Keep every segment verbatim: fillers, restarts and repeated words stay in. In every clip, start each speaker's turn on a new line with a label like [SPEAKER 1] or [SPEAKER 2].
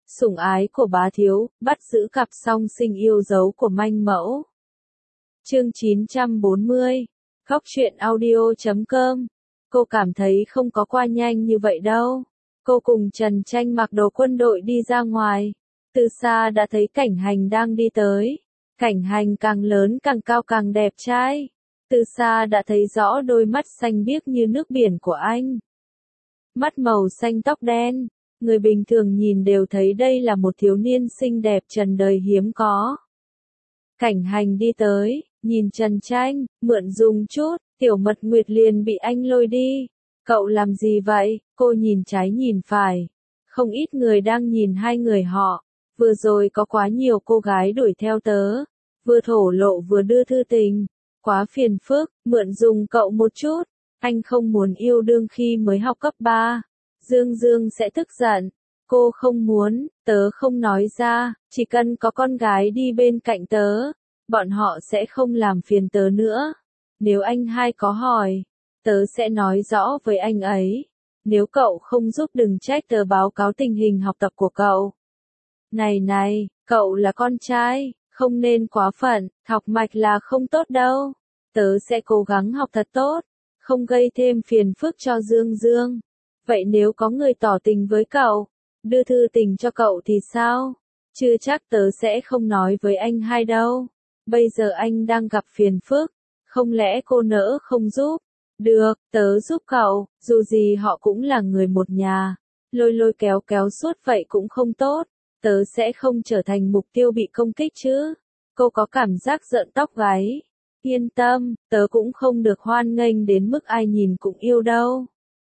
[SPEAKER 1] sủng ái của bá thiếu, bắt giữ cặp song sinh yêu dấu của manh mẫu. Chương chín trăm bốn mươi, Góc truyện audio chấm com. Cô cảm thấy không có qua nhanh như vậy đâu. Cô cùng Trần Tranh mặc đồ quân đội đi ra ngoài. Từ xa đã thấy Cảnh Hành đang đi tới. Cảnh Hành càng lớn càng cao càng đẹp trai. Từ xa đã thấy rõ đôi mắt xanh biếc như nước biển của anh. Mắt màu xanh tóc đen. Người bình thường nhìn đều thấy đây là một thiếu niên xinh đẹp trần đời hiếm có. Cảnh Hành đi tới, nhìn Trần Tranh, mượn dùng chút, Tiểu Mật Nguyệt liền bị anh lôi đi. Cậu làm gì vậy? Cô nhìn trái nhìn phải. Không ít người đang nhìn hai người họ. Vừa rồi có quá nhiều cô gái đuổi theo tớ. Vừa thổ lộ vừa đưa thư tình. Quá phiền phức, mượn dùng cậu một chút. Anh không muốn yêu đương khi mới học cấp ba. Dương Dương sẽ tức giận. Cô không muốn, tớ không nói ra, chỉ cần có con gái đi bên cạnh tớ, bọn họ sẽ không làm phiền tớ nữa. Nếu anh hai có hỏi, tớ sẽ nói rõ với anh ấy. Nếu cậu không giúp đừng trách tớ báo cáo tình hình học tập của cậu. Này này, cậu là con trai, không nên quá phận, học mạch là không tốt đâu. Tớ sẽ cố gắng học thật tốt, không gây thêm phiền phức cho Dương Dương. Vậy nếu có người tỏ tình với cậu, đưa thư tình cho cậu thì sao? Chưa chắc tớ sẽ không nói với anh hai đâu. Bây giờ anh đang gặp phiền phức, không lẽ cô nỡ không giúp? Được, tớ giúp cậu, dù gì họ cũng là người một nhà. Lôi lôi kéo kéo suốt vậy cũng không tốt. Tớ sẽ không trở thành mục tiêu bị công kích chứ. Cô có cảm giác giận tóc gáy. Yên tâm, tớ cũng không được hoan nghênh đến mức ai nhìn cũng yêu đâu.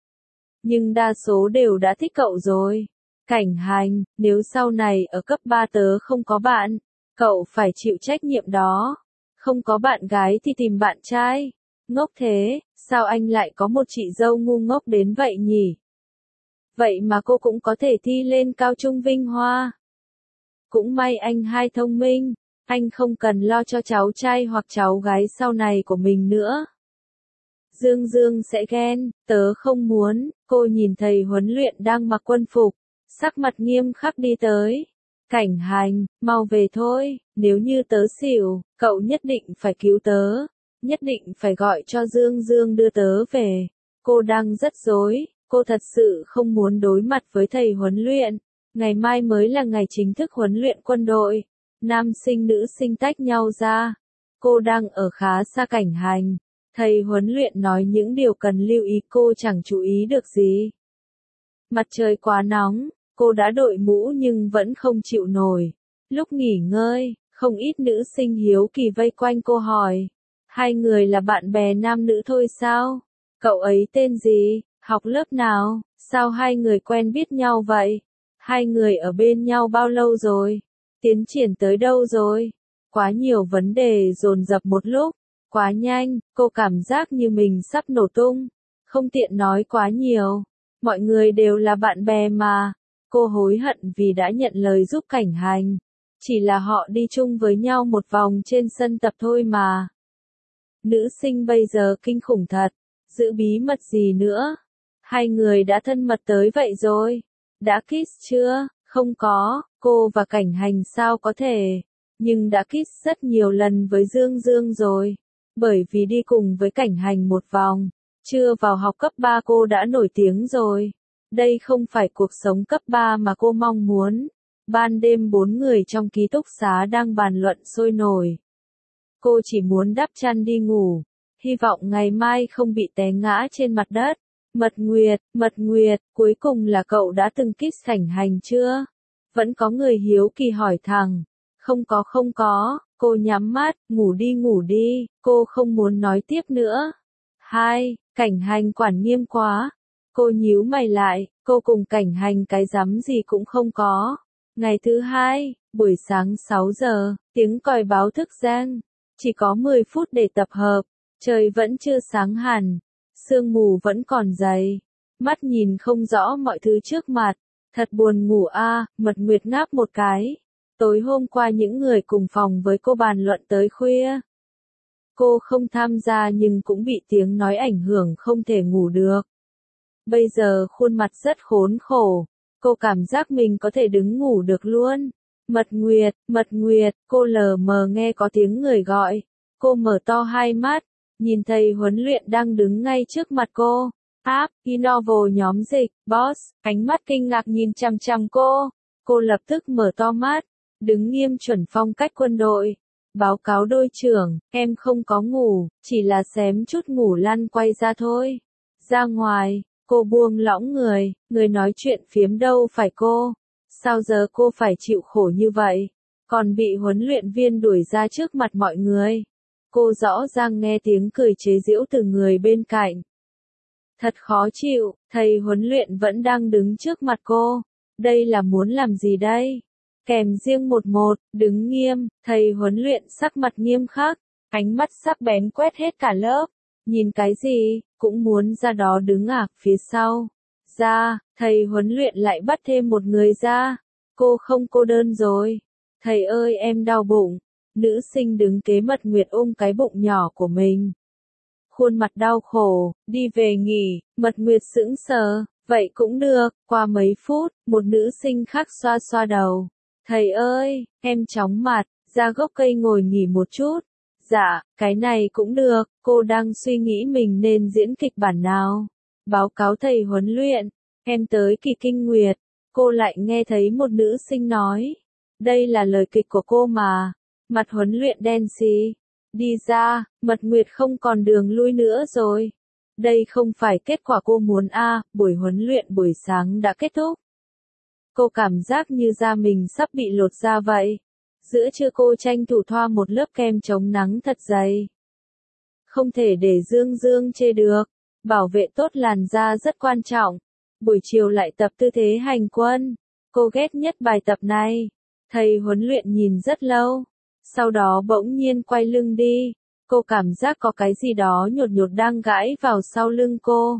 [SPEAKER 1] Nhưng đa số đều đã thích cậu rồi. Cảnh Hành, nếu sau này ở cấp ba tớ không có bạn, cậu phải chịu trách nhiệm đó. Không có bạn gái thì tìm bạn trai. Ngốc thế, sao anh lại có một chị dâu ngu ngốc đến vậy nhỉ? Vậy mà cô cũng có thể thi lên cao trung Vinh Hoa. Cũng may anh hai thông minh, anh không cần lo cho cháu trai hoặc cháu gái sau này của mình nữa. Dương Dương sẽ ghen, tớ không muốn. Cô nhìn thầy huấn luyện đang mặc quân phục, sắc mặt nghiêm khắc đi tới. Cảnh Hành, mau về thôi, nếu như tớ xỉu, cậu nhất định phải cứu tớ, nhất định phải gọi cho Dương Dương đưa tớ về. Cô đang rất rối, cô thật sự không muốn đối mặt với thầy huấn luyện. Ngày mai mới là ngày chính thức huấn luyện quân đội, nam sinh nữ sinh tách nhau ra. Cô đang ở khá xa Cảnh Hành. Thầy huấn luyện nói những điều cần lưu ý cô chẳng chú ý được gì. Mặt trời quá nóng, cô đã đội mũ nhưng vẫn không chịu nổi. Lúc nghỉ ngơi, không ít nữ sinh hiếu kỳ vây quanh cô hỏi. Hai người là bạn bè nam nữ thôi sao? Cậu ấy tên gì? Học lớp nào? Sao hai người quen biết nhau vậy? Hai người ở bên nhau bao lâu rồi? Tiến triển tới đâu rồi? Quá nhiều vấn đề dồn dập một lúc. Quá nhanh, cô cảm giác như mình sắp nổ tung. Không tiện nói quá nhiều. Mọi người đều là bạn bè mà. Cô hối hận vì đã nhận lời giúp Cảnh Hành. Chỉ là họ đi chung với nhau một vòng trên sân tập thôi mà. Nữ sinh bây giờ kinh khủng thật. Giữ bí mật gì nữa? Hai người đã thân mật tới vậy rồi. Đã kiss chưa? Không có, cô và Cảnh Hành sao có thể. Nhưng đã kiss rất nhiều lần với Dương Dương rồi. Bởi vì đi cùng với Cảnh Hành một vòng, chưa vào học cấp ba cô đã nổi tiếng rồi. Đây không phải cuộc sống cấp ba mà cô mong muốn. Ban đêm bốn người trong ký túc xá đang bàn luận sôi nổi. Cô chỉ muốn đắp chăn đi ngủ, hy vọng ngày mai không bị té ngã trên mặt đất. Mật Nguyệt, Mật Nguyệt, cuối cùng là cậu đã từng kiss Cảnh Hành chưa? Vẫn có người hiếu kỳ hỏi thẳng. Không có không có. Cô nhắm mắt, ngủ đi ngủ đi, cô không muốn nói tiếp nữa. Hai, Cảnh Hành quản nghiêm quá. Cô nhíu mày lại, cô cùng Cảnh Hành cái rắm gì cũng không có. Ngày thứ hai, buổi sáng sáu giờ, tiếng còi báo thức reng. Chỉ có mười phút để tập hợp, trời vẫn chưa sáng hẳn, sương mù vẫn còn dày. Mắt nhìn không rõ mọi thứ trước mặt, thật buồn ngủ a. À, Mật Nguyệt ngáp một cái. Tối hôm qua những người cùng phòng với cô bàn luận tới khuya. Cô không tham gia nhưng cũng bị tiếng nói ảnh hưởng không thể ngủ được. Bây giờ khuôn mặt rất khốn khổ. Cô cảm giác mình có thể đứng ngủ được luôn. Mật Nguyệt, Mật Nguyệt, cô lờ mờ nghe có tiếng người gọi. Cô mở to hai mắt, nhìn thầy huấn luyện đang đứng ngay trước mặt cô. Áp, Innovo nhóm dịch, boss, ánh mắt kinh ngạc nhìn chằm chằm cô. Cô lập tức mở to mắt, đứng nghiêm chuẩn phong cách quân đội. Báo cáo đôi trưởng, em không có ngủ, chỉ là xém chút ngủ lăn quay ra thôi. Ra ngoài, cô buông lỏng người, người nói chuyện phiếm đâu phải cô. Sao giờ cô phải chịu khổ như vậy? Còn bị huấn luyện viên đuổi ra trước mặt mọi người. Cô rõ ràng nghe tiếng cười chế giễu từ người bên cạnh. Thật khó chịu, thầy huấn luyện vẫn đang đứng trước mặt cô. Đây là muốn làm gì đây? Kèm riêng một một, đứng nghiêm, thầy huấn luyện sắc mặt nghiêm khắc, ánh mắt sắc bén quét hết cả lớp. Nhìn cái gì, cũng muốn ra đó đứng à, phía sau. Ra, thầy huấn luyện lại bắt thêm một người ra. Cô không cô đơn rồi. Thầy ơi em đau bụng. Nữ sinh đứng kế Mật Nguyệt ôm cái bụng nhỏ của mình. Khuôn mặt đau khổ, đi về nghỉ, Mật Nguyệt sững sờ, vậy cũng được, qua mấy phút, một nữ sinh khác xoa xoa đầu. Thầy ơi, em chóng mặt, ra gốc cây ngồi nghỉ một chút. Dạ, cái này cũng được, cô đang suy nghĩ mình nên diễn kịch bản nào. Báo cáo thầy huấn luyện, em tới kỳ kinh nguyệt. Cô lại nghe thấy một nữ sinh nói. Đây là lời kịch của cô mà. Mặt huấn luyện đen xì. Đi ra, Mật Nguyệt không còn đường lui nữa rồi. Đây không phải kết quả cô muốn a, à, buổi huấn luyện buổi sáng đã kết thúc. Cô cảm giác như da mình sắp bị lột da vậy. Giữa trưa cô tranh thủ thoa một lớp kem chống nắng thật dày. Không thể để dương dương chê được. Bảo vệ tốt làn da rất quan trọng. Buổi chiều lại tập tư thế hành quân. Cô ghét nhất bài tập này. Thầy huấn luyện nhìn rất lâu. Sau đó bỗng nhiên quay lưng đi. Cô cảm giác có cái gì đó nhột nhột đang gãi vào sau lưng cô.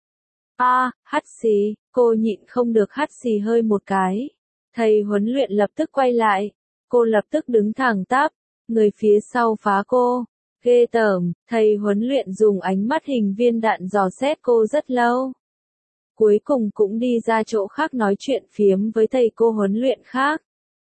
[SPEAKER 1] A, à, hắt xì, cô nhịn không được hắt xì hơi một cái. Thầy huấn luyện lập tức quay lại. Cô lập tức đứng thẳng tắp. Người phía sau phá cô. Ghê tởm, thầy huấn luyện dùng ánh mắt hình viên đạn dò xét cô rất lâu. Cuối cùng cũng đi ra chỗ khác nói chuyện phiếm với thầy cô huấn luyện khác.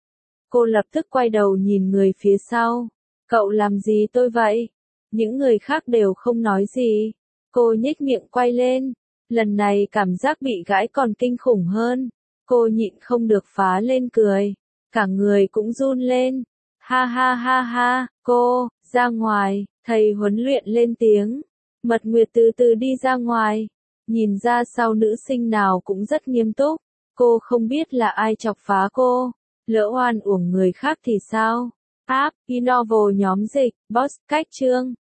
[SPEAKER 1] Cô lập tức quay đầu nhìn người phía sau. Cậu làm gì tôi vậy? Những người khác đều không nói gì. Cô nhếch miệng quay lên. Lần này cảm giác bị gãi còn kinh khủng hơn. Cô nhịn không được phá lên cười. Cả người cũng run lên. Ha ha ha ha, cô, ra ngoài, thầy huấn luyện lên tiếng. Mật Nguyệt từ từ đi ra ngoài. Nhìn ra sau nữ sinh nào cũng rất nghiêm túc. Cô không biết là ai chọc phá cô. Lỡ oan uổng người khác thì sao? Áp, Innovo nhóm dịch, boss, cách chương.